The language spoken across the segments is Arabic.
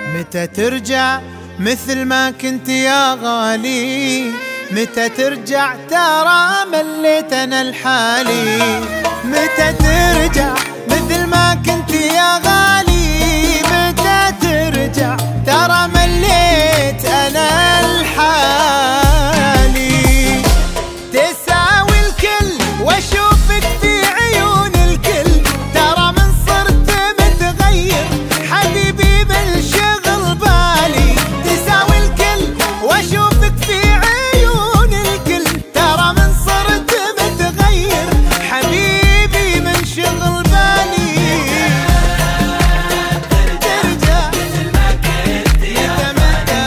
متى ترجع مثل ما كنت يا غالي؟ متى ترجع ترى مليت انا لحالي؟ متى ترجع مثل ما كنت يا غالي؟ متى ترجع ترى مليت انا لحالي؟ تساوي الكل واشوفك في عيون الكل، ترى من صرت متغير حبيبي بالشغل بالي. تساوي الكل واشوفك في عيون الكل، ترى من صرت متغير حبيبي من شغل بالي. ترجع مثل ما كنت يا متى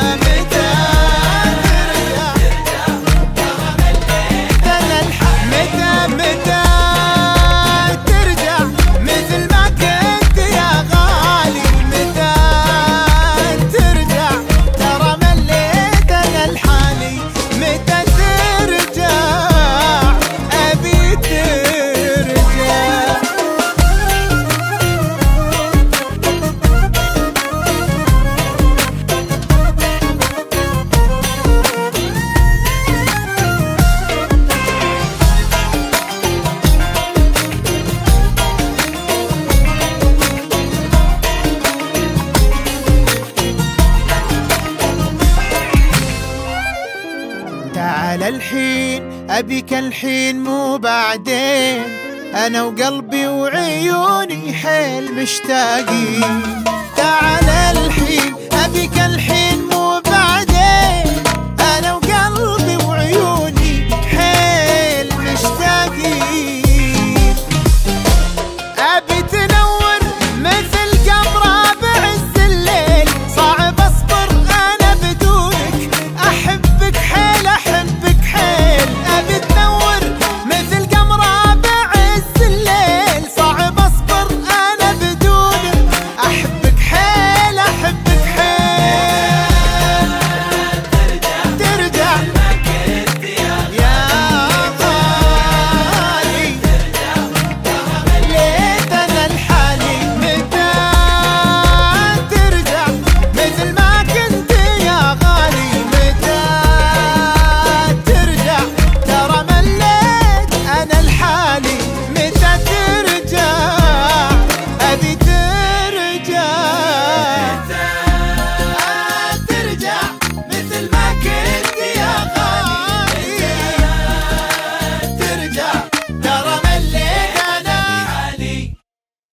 ترجع مثل ما كنت يا غالي؟ متى ترجع ترى مليت انا لحالي؟ متى ترجع ابي ترجع؟ تعال الحين أبيك الحين مو بعدين، أنا وقلبي وعيوني حيل مشتاقين. تعال الحين أبيك الحين